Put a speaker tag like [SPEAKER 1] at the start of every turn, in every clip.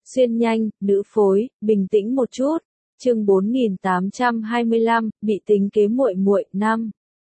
[SPEAKER 1] Xuyên nhanh, nữ phối, bình tĩnh một chút. Chương 4825, bị tính kế muội muội 5.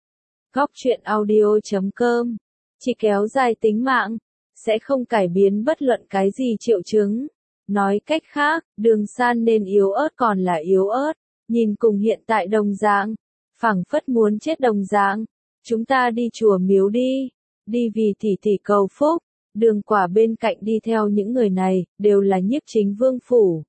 [SPEAKER 1] Góc truyện audio.com. Chỉ kéo dài tính mạng, sẽ không cải biến bất luận cái gì triệu chứng. Nói cách khác, Đường San nên yếu ớt còn là yếu ớt, nhìn cùng hiện tại đồng dạng, phảng phất muốn chết đồng dạng. Chúng ta đi chùa miếu đi, đi vì tỷ tỷ cầu phúc. Đường Quả bên cạnh đi theo những người này, đều là Nhiếp Chính Vương phủ.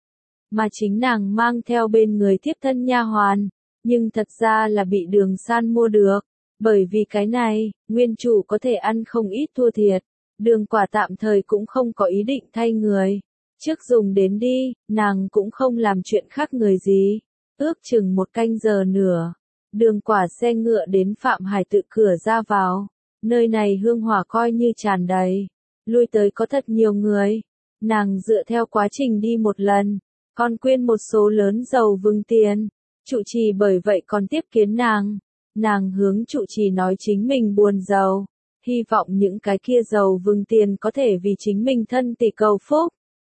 [SPEAKER 1] Mà chính nàng mang theo bên người tiếp thân nha hoàn, nhưng thật ra là bị Đường San mua được. Bởi vì cái này, nguyên chủ có thể ăn không ít thua thiệt. Đường Quả tạm thời cũng không có ý định thay người. Trước dùng đến đi, nàng cũng không làm chuyện khác người gì. Ước chừng 1 canh giờ nữa, Đường Quả xe ngựa đến Phạm Hải Tự cửa ra vào. Nơi này hương hỏa coi như tràn đầy, lui tới có thật nhiều người. Nàng dựa theo quá trình đi một lần, còn quên một số lớn dầu vừng tiền. Trụ trì bởi vậy còn tiếp kiến nàng. Nàng hướng trụ trì nói chính mình buồn giàu, hy vọng những cái kia dầu vừng tiền có thể vì chính mình thân tỷ cầu phúc.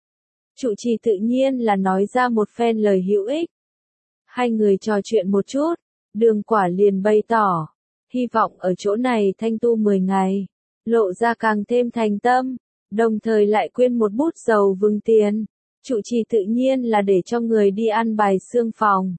[SPEAKER 1] Trụ trì tự nhiên là nói ra một phen lời hữu ích. Hai người trò chuyện một chút, Đường Quả liền bày tỏ, hy vọng ở chỗ này thanh tu 10 ngày, lộ ra càng thêm thành tâm, đồng thời lại quyên một bút dầu vừng tiền. Trụ trì tự nhiên là để cho người đi ăn bài xương phòng.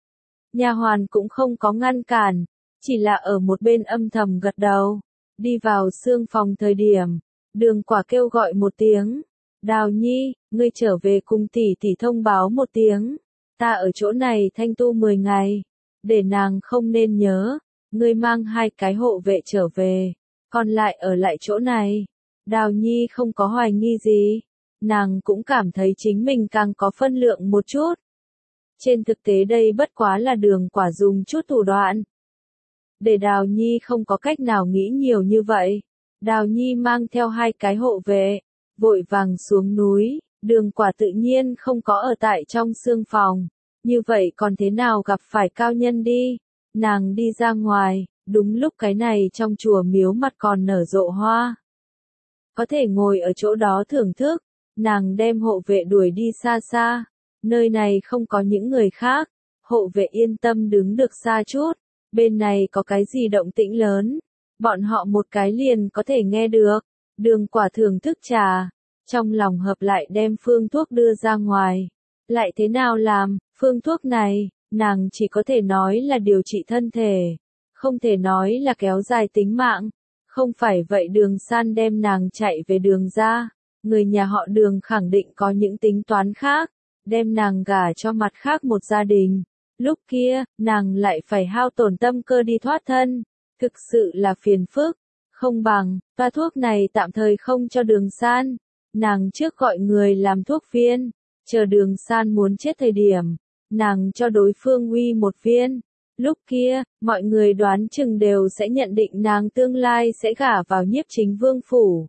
[SPEAKER 1] Nha hoàn cũng không có ngăn cản, chỉ là ở một bên âm thầm gật đầu. Đi vào xương phòng thời điểm, Đường Quả kêu gọi một tiếng, Đào Nhi, ngươi trở về cùng tỷ tỷ thông báo một tiếng, ta ở chỗ này thanh tu 10 ngày, để nàng không nên nhớ, ngươi mang 2 cái hộ vệ trở về, còn lại ở lại chỗ này. Đào Nhi không có hoài nghi gì, nàng cũng cảm thấy chính mình càng có phân lượng một chút. Trên thực tế đây bất quá là Đường Quả dùng chút thủ đoạn, để Đào Nhi không có cách nào nghĩ nhiều như vậy. Đào Nhi mang theo 2 cái hộ vệ, vội vàng xuống núi. Đường Quả tự nhiên không có ở tại trong xương phòng, như vậy còn thế nào gặp phải cao nhân đi. Nàng đi ra ngoài, đúng lúc cái này trong chùa miếu mặt còn nở rộ hoa, có thể ngồi ở chỗ đó thưởng thức. Nàng đem hộ vệ đuổi đi xa xa, nơi này không có những người khác, hộ vệ yên tâm đứng được xa chút. Bên này có cái gì động tĩnh lớn, bọn họ một cái liền có thể nghe được. Đường Quả thưởng thức trà, trong lòng hợp lại đem phương thuốc đưa ra ngoài. Lại thế nào làm, phương thuốc này, nàng chỉ có thể nói là điều trị thân thể, không thể nói là kéo dài tính mạng. Không phải vậy Đường San đem nàng chạy về Đường ra, người nhà họ Đường khẳng định có những tính toán khác, đem nàng gả cho mặt khác một gia đình. Lúc kia, nàng lại phải hao tổn tâm cơ đi thoát thân, thực sự là phiền phức. Không bằng, toa thuốc này tạm thời không cho Đường San, nàng trước gọi người làm thuốc viên, chờ Đường San muốn chết thời điểm, nàng cho đối phương uy 1 viên. Lúc kia, mọi người đoán chừng đều sẽ nhận định nàng tương lai sẽ gả vào Nhiếp Chính Vương phủ.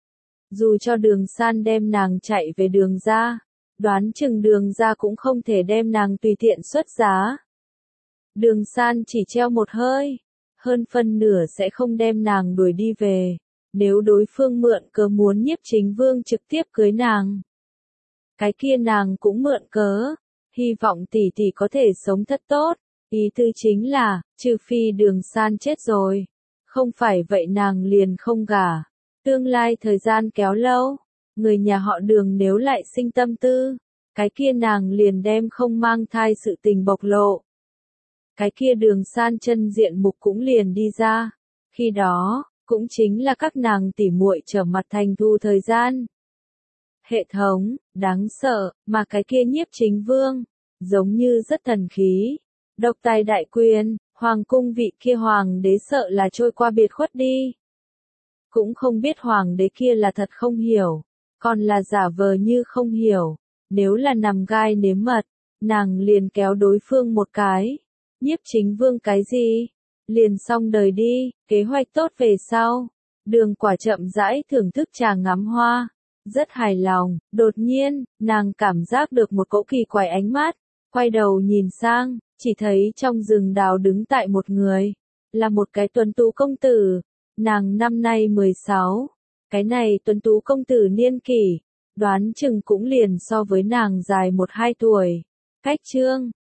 [SPEAKER 1] Dù cho Đường San đem nàng chạy về Đường ra, đoán chừng Đường ra cũng không thể đem nàng tùy tiện xuất giá. Đường San chỉ treo một hơi, hơn phân nửa sẽ không đem nàng đuổi đi về, nếu đối phương mượn cớ muốn Nhiếp Chính Vương trực tiếp cưới nàng. Cái kia nàng cũng mượn cớ, hy vọng tỷ tỷ có thể sống thật tốt. Ý tư chính là, trừ phi Đường San chết rồi, không phải vậy nàng liền không gả. Tương lai thời gian kéo lâu, người nhà họ Đường nếu lại sinh tâm tư, cái kia nàng liền đem không mang thai sự tình bộc lộ. Cái kia Đường San chân diện mục cũng liền đi ra. Khi đó, cũng chính là các nàng tỉ muội trở mặt thành thù thời gian. Hệ thống, đáng sợ, mà cái kia Nhiếp Chính Vương, giống như rất thần khí. Độc tài đại quyền, hoàng cung vị kia hoàng đế sợ là trôi qua biệt khuất đi. Cũng không biết hoàng đế kia là thật không hiểu, còn là giả vờ như không hiểu. Nếu là nằm gai nếm mật, nàng liền kéo đối phương một cái. Nhiếp Chính Vương cái gì? Liền xong đời đi, kế hoạch tốt về sau. Đường Quả chậm rãi thưởng thức trà ngắm hoa, rất hài lòng. Đột nhiên, nàng cảm giác được một cỗ kỳ quái ánh mắt, quay đầu nhìn sang, chỉ thấy trong rừng đào đứng tại một người, là một cái tuấn tú công tử. Nàng năm nay 16, cái này tuấn tú công tử niên kỷ, đoán chừng cũng liền so với nàng dài 1-2 tuổi. Cách chương